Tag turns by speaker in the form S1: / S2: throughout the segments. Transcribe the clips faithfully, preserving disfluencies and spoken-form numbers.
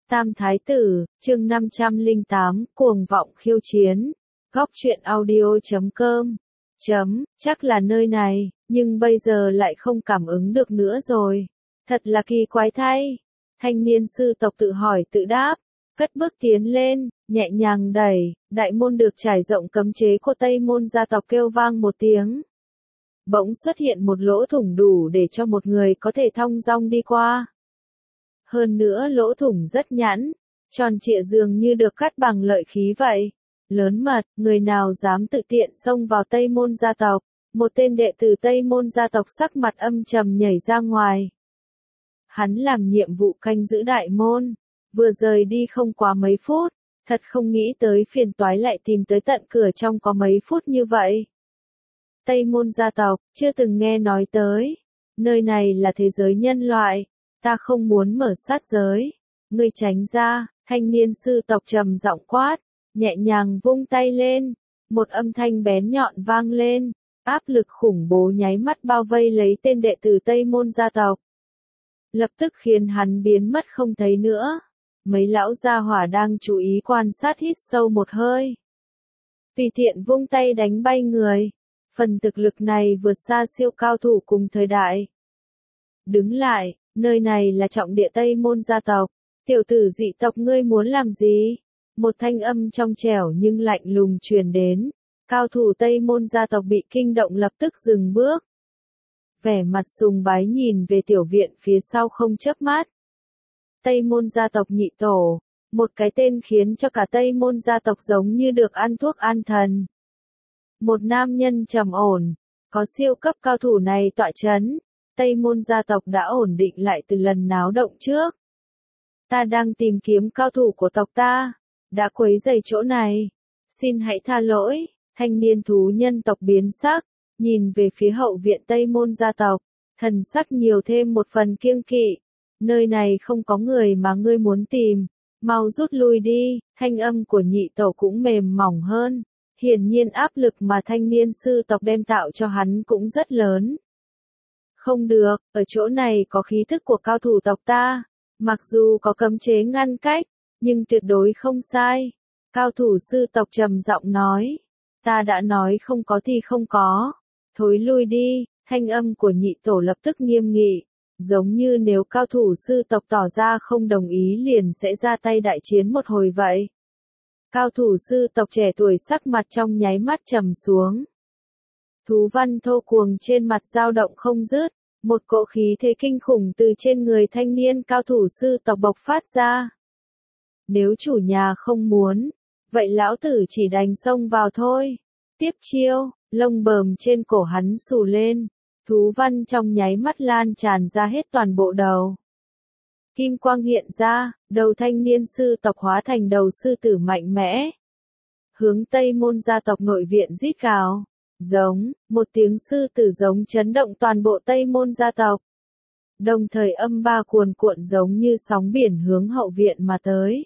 S1: Tam Thái Tử, chương năm trăm lẻ tám, cuồng vọng khiêu chiến. Góc truyện audio chấm com. Chấm, chắc là nơi này, nhưng bây giờ lại không cảm ứng được nữa rồi. Thật là kỳ quái thay. Thanh niên sư tộc tự hỏi tự đáp, cất bước tiến lên, nhẹ nhàng đẩy, đại môn được trải rộng cấm chế của Tây Môn gia tộc kêu vang một tiếng. Bỗng xuất hiện một lỗ thủng đủ để cho một người có thể thong dong đi qua. Hơn nữa lỗ thủng rất nhẵn, tròn trịa dường như được cắt bằng lợi khí vậy. Lớn mật, người nào dám tự tiện xông vào Tây Môn gia tộc. Một tên đệ tử Tây Môn gia tộc sắc mặt âm trầm nhảy ra ngoài. Hắn làm nhiệm vụ canh giữ đại môn, vừa rời đi không quá mấy phút, thật không nghĩ tới phiền toái lại tìm tới tận cửa trong có mấy phút như vậy. Tây Môn gia tộc, chưa từng nghe nói tới. Nơi này là thế giới nhân loại, ta không muốn mở sát giới. Ngươi tránh ra, thanh niên sư tộc trầm giọng quát, nhẹ nhàng vung tay lên, một âm thanh bén nhọn vang lên, áp lực khủng bố nháy mắt bao vây lấy tên đệ tử Tây Môn gia tộc. Lập tức khiến hắn biến mất không thấy nữa. Mấy lão gia hỏa đang chú ý quan sát hít sâu một hơi. Tùy tiện vung tay đánh bay người. Phần thực lực này vượt xa siêu cao thủ cùng thời đại. Đứng lại, nơi này là trọng địa Tây Môn gia tộc. Tiểu tử dị tộc ngươi muốn làm gì? Một thanh âm trong trẻo nhưng lạnh lùng truyền đến. Cao thủ Tây Môn gia tộc bị kinh động lập tức dừng bước. Vẻ mặt sùng bái nhìn về tiểu viện phía sau không chớp mắt. Tây Môn gia tộc nhị tổ, một cái tên khiến cho cả Tây Môn gia tộc giống như được ăn thuốc an thần. Một nam nhân trầm ổn, có siêu cấp cao thủ này tọa chấn, Tây Môn gia tộc đã ổn định lại từ lần náo động trước. Ta đang tìm kiếm cao thủ của tộc ta, đã quấy rầy chỗ này, xin hãy tha lỗi. Thanh niên thú nhân tộc biến sắc, nhìn về phía hậu viện Tây Môn gia tộc, thần sắc nhiều thêm một phần kiêng kỵ. Nơi này không có người mà ngươi muốn tìm, mau rút lui đi. Thanh âm của nhị tổ cũng mềm mỏng hơn, hiển nhiên áp lực mà thanh niên sư tộc đem tạo cho hắn cũng rất lớn. Không được, ở chỗ này có khí thức của cao thủ tộc ta, mặc dù có cấm chế ngăn cách, nhưng tuyệt đối không sai. Cao thủ sư tộc trầm giọng nói, ta đã nói không có thì không có, thối lui đi. Thanh âm của nhị tổ lập tức nghiêm nghị, giống như nếu cao thủ sư tộc tỏ ra không đồng ý liền sẽ ra tay đại chiến một hồi vậy. Cao thủ sư tộc trẻ tuổi sắc mặt trong nháy mắt trầm xuống. Thú văn thô cuồng trên mặt dao động không dứt, một cỗ khí thế kinh khủng từ trên người thanh niên cao thủ sư tộc bộc phát ra. Nếu chủ nhà không muốn, vậy lão tử chỉ đành xông vào thôi. Tiếp chiêu, lông bờm trên cổ hắn xù lên, thú văn trong nháy mắt lan tràn ra hết toàn bộ đầu. Kim quang hiện ra, đầu thanh niên sư tộc hóa thành đầu sư tử mạnh mẽ. Hướng Tây Môn gia tộc nội viện rít gào, giống, một tiếng sư tử giống chấn động toàn bộ Tây Môn gia tộc. Đồng thời âm ba cuồn cuộn giống như sóng biển hướng hậu viện mà tới.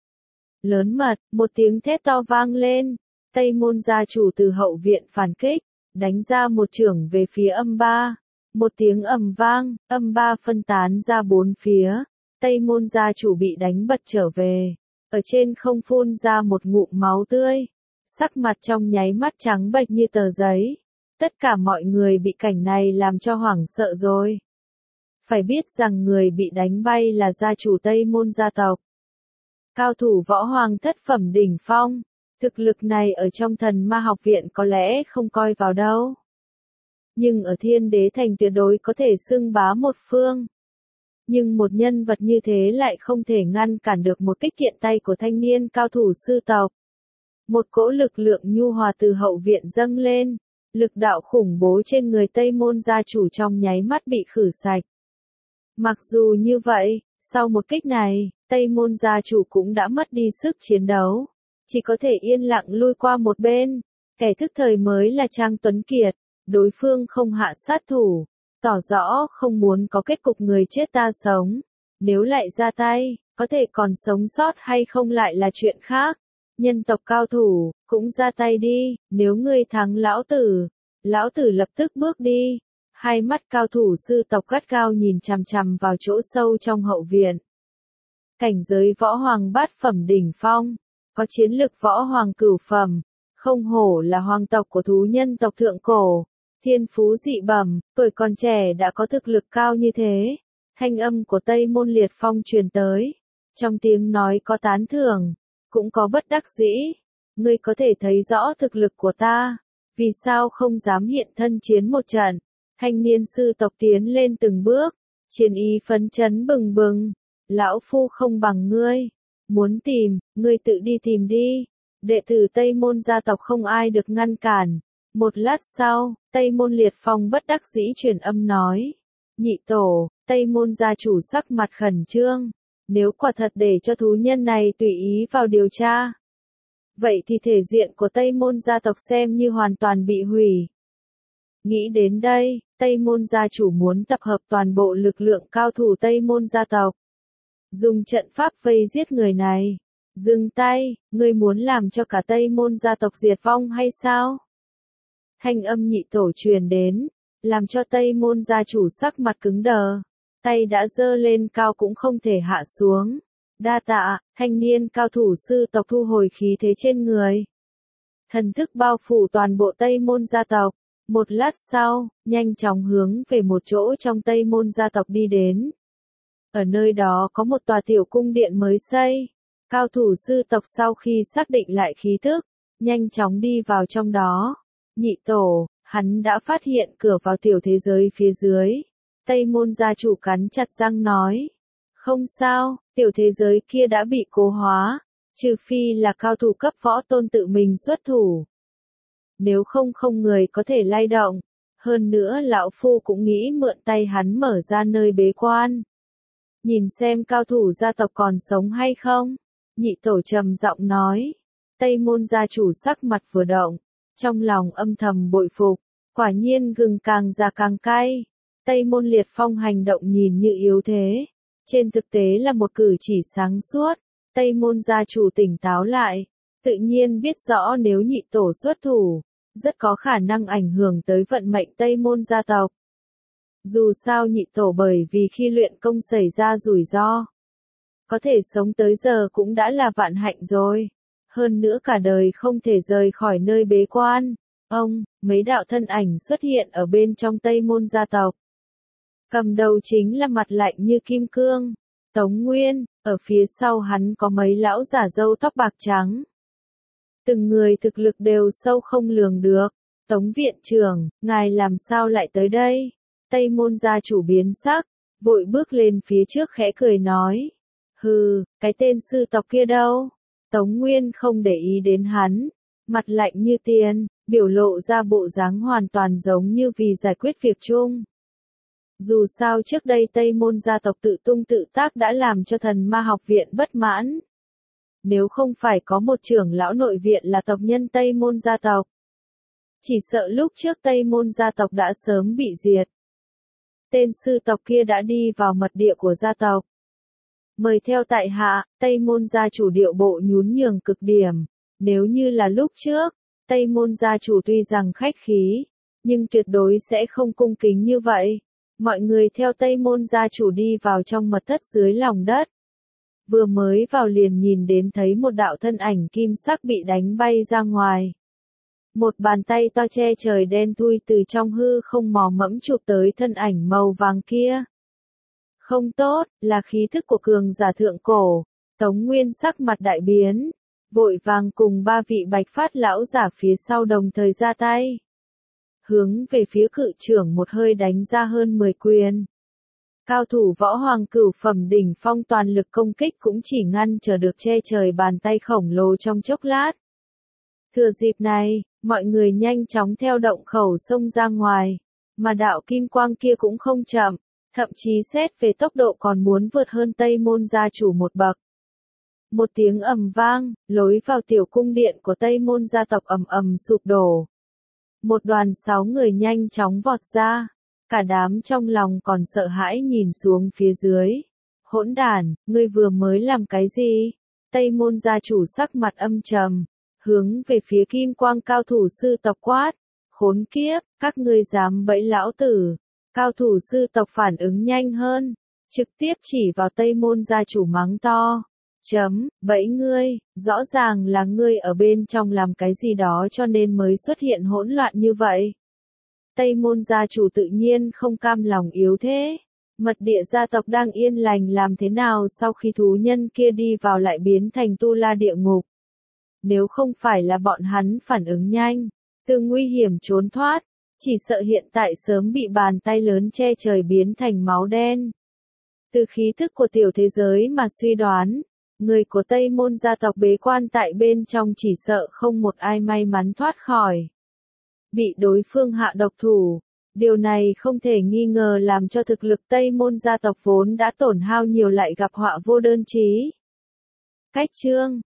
S1: Lớn mật, một tiếng thét to vang lên, Tây Môn gia chủ từ hậu viện phản kích, đánh ra một chưởng về phía âm ba. Một tiếng ầm vang, âm ba phân tán ra bốn phía, Tây Môn gia chủ bị đánh bật trở về, ở trên không phun ra một ngụm máu tươi, sắc mặt trong nháy mắt trắng bệch như tờ giấy. Tất cả mọi người bị cảnh này làm cho hoảng sợ rồi. Phải biết rằng người bị đánh bay là gia chủ Tây Môn gia tộc. Cao thủ võ hoàng thất phẩm đỉnh phong, thực lực này ở trong thần ma học viện có lẽ không coi vào đâu. Nhưng ở thiên đế thành tuyệt đối có thể xưng bá một phương. Nhưng một nhân vật như thế lại không thể ngăn cản được một kích kiện tay của thanh niên cao thủ sư tộc. Một cỗ lực lượng nhu hòa từ hậu viện dâng lên, lực đạo khủng bố trên người Tây Môn gia chủ trong nháy mắt bị khử sạch. Mặc dù như vậy, sau một kích này, Tây Môn gia chủ cũng đã mất đi sức chiến đấu, chỉ có thể yên lặng lui qua một bên. Kẻ thức thời mới là Trang Tuấn Kiệt, đối phương không hạ sát thủ, tỏ rõ không muốn có kết cục người chết ta sống. Nếu lại ra tay, có thể còn sống sót hay không lại là chuyện khác. Nhân tộc cao thủ, cũng ra tay đi, nếu ngươi thắng lão tử, lão tử lập tức bước đi. Hai mắt cao thủ sư tộc gắt gao nhìn chằm chằm vào chỗ sâu trong hậu viện. cảnh giới võ hoàng bát phẩm đỉnh phong, có chiến lực võ hoàng cửu phẩm, không hổ là hoàng tộc của thú nhân tộc thượng cổ, thiên phú dị bẩm, tuổi còn trẻ đã có thực lực cao như thế. Thanh âm của Tây Môn Liệt Phong truyền tới, trong tiếng nói có tán thưởng, cũng có bất đắc dĩ. Ngươi có thể thấy rõ thực lực của ta, vì sao không dám hiện thân chiến một trận? Thanh niên sư tộc tiến lên từng bước, chiến ý phấn chấn bừng bừng. Lão phu không bằng ngươi, muốn tìm, ngươi tự đi tìm đi. Đệ tử Tây Môn gia tộc không ai được ngăn cản. Một lát sau, Tây Môn Liệt Phong bất đắc dĩ truyền âm nói. Nhị tổ, Tây Môn gia chủ sắc mặt khẩn trương. Nếu quả thật để cho thú nhân này tùy ý vào điều tra, vậy thì thể diện của Tây Môn gia tộc xem như hoàn toàn bị hủy. Nghĩ đến đây, Tây Môn gia chủ muốn tập hợp toàn bộ lực lượng cao thủ Tây Môn gia tộc, dùng trận pháp vây giết người này. Dừng tay, ngươi muốn làm cho cả Tây Môn gia tộc diệt vong hay sao? Thanh âm nhị tổ truyền đến, làm cho Tây Môn gia chủ sắc mặt cứng đờ, tay đã giơ lên cao cũng không thể hạ xuống. Đa tạ, thanh niên cao thủ sư tộc thu hồi khí thế trên người. Thần thức bao phủ toàn bộ Tây Môn gia tộc. Một lát sau, nhanh chóng hướng về một chỗ trong Tây Môn gia tộc đi đến. Ở nơi đó có một tòa tiểu cung điện mới xây. Cao thủ sư tộc sau khi xác định lại khí thức, nhanh chóng đi vào trong đó. Nhị tổ, hắn đã phát hiện cửa vào tiểu thế giới phía dưới. Tây Môn gia chủ cắn chặt răng nói. Không sao, tiểu thế giới kia đã bị cố hóa, trừ phi là cao thủ cấp võ tôn tự mình xuất thủ. Nếu không không người có thể lay động. Hơn nữa lão phu cũng nghĩ mượn tay hắn mở ra nơi bế quan. Nhìn xem cao thủ gia tộc còn sống hay không. Nhị tổ trầm giọng nói. Tây Môn gia chủ sắc mặt vừa động, trong lòng âm thầm bội phục. Quả nhiên gừng càng già càng cay. Tây Môn Liệt Phong hành động nhìn như yếu thế, trên thực tế là một cử chỉ sáng suốt. Tây Môn gia chủ tỉnh táo lại, tự nhiên biết rõ nếu nhị tổ xuất thủ, rất có khả năng ảnh hưởng tới vận mệnh Tây Môn gia tộc. Dù sao nhị tổ bởi vì khi luyện công xảy ra rủi ro, có thể sống tới giờ cũng đã là vạn hạnh rồi. Hơn nữa cả đời không thể rời khỏi nơi bế quan. Ông, mấy đạo thân ảnh xuất hiện ở bên trong Tây Môn gia tộc. Cầm đầu chính là mặt lạnh như kim cương, Tống Nguyên, ở phía sau hắn có mấy lão giả râu tóc bạc trắng. Từng người thực lực đều sâu không lường được. Tống viện trưởng, ngài làm sao lại tới đây? Tây Môn gia chủ biến sắc, vội bước lên phía trước khẽ cười nói. Hừ, cái tên sư tộc kia đâu? Tống Nguyên không để ý đến hắn, mặt lạnh như tiền, biểu lộ ra bộ dáng hoàn toàn giống như vì giải quyết việc chung. Dù sao trước đây Tây Môn gia tộc tự tung tự tác đã làm cho thần ma học viện bất mãn. Nếu không phải có một trưởng lão nội viện là tộc nhân Tây Môn gia tộc, chỉ sợ lúc trước Tây Môn gia tộc đã sớm bị diệt. Tên sư tộc kia đã đi vào mật địa của gia tộc. Mời theo tại hạ. Tây Môn gia chủ điệu bộ nhún nhường cực điểm. Nếu như là lúc trước, Tây Môn gia chủ tuy rằng khách khí, nhưng tuyệt đối sẽ không cung kính như vậy. Mọi người theo Tây Môn gia chủ đi vào trong mật thất dưới lòng đất. Vừa mới vào liền nhìn đến thấy một đạo thân ảnh kim sắc bị đánh bay ra ngoài. Một bàn tay to che trời đen thui từ trong hư không mò mẫm chụp tới thân ảnh màu vàng kia. Không tốt, là khí thức của cường giả thượng cổ. Tống Nguyên sắc mặt đại biến, vội vàng cùng ba vị bạch phát lão giả phía sau đồng thời ra tay. Hướng về phía cự trưởng một hơi đánh ra hơn mười quyền. Cao thủ võ hoàng cửu phẩm đỉnh phong toàn lực công kích cũng chỉ ngăn trở được che trời bàn tay khổng lồ trong chốc lát. Thừa dịp này, mọi người nhanh chóng theo động khẩu xông ra ngoài, mà đạo kim quang kia cũng không chậm, thậm chí xét về tốc độ còn muốn vượt hơn Tây Môn gia chủ một bậc. Một tiếng ầm vang, lối vào tiểu cung điện của Tây Môn gia tộc ầm ầm sụp đổ. Một đoàn sáu người nhanh chóng vọt ra, cả đám trong lòng còn sợ hãi nhìn xuống phía dưới. Hỗn đản, ngươi vừa mới làm cái gì? Tây Môn gia chủ sắc mặt âm trầm, hướng về phía kim quang cao thủ sư tộc quát. Khốn kiếp, các ngươi dám bẫy lão tử. Cao thủ sư tộc phản ứng nhanh hơn, trực tiếp chỉ vào Tây Môn gia chủ mắng to. Chấm, vậy ngươi, rõ ràng là ngươi ở bên trong làm cái gì đó cho nên mới xuất hiện hỗn loạn như vậy. Tây Môn gia chủ tự nhiên không cam lòng yếu thế. Mật địa gia tộc đang yên lành làm thế nào sau khi thú nhân kia đi vào lại biến thành tu la địa ngục. Nếu không phải là bọn hắn phản ứng nhanh, từ nguy hiểm trốn thoát, chỉ sợ hiện tại sớm bị bàn tay lớn che trời biến thành máu đen. Từ khí thức của tiểu thế giới mà suy đoán, người của Tây Môn gia tộc bế quan tại bên trong chỉ sợ không một ai may mắn thoát khỏi. Bị đối phương hạ độc thủ, điều này không thể nghi ngờ làm cho thực lực Tây Môn gia tộc vốn đã tổn hao nhiều lại gặp họa vô đơn chí. Cách chương